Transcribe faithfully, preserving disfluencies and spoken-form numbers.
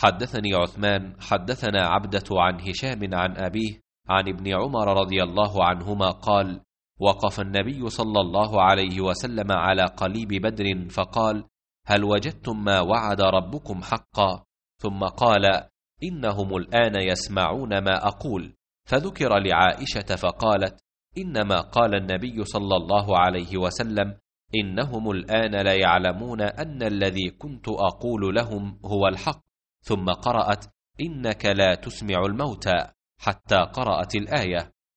حدثني عثمان حدثنا عبدة عن هشام عن أبيه عن ابن عمر رضي الله عنهما قال: وقف النبي صلى الله عليه وسلم على قليب بدر فقال: هل وجدتم ما وعد ربكم حقا؟ ثم قال: إنهم الآن يسمعون ما أقول. فذكر لعائشة فقالت: إنما قال النبي صلى الله عليه وسلم: إنهم الآن ليعلمون أن الذي كنت أقول لهم هو الحق. ثم قرأت: إنك لا تسمع الموتى، حتى قرأت الآية.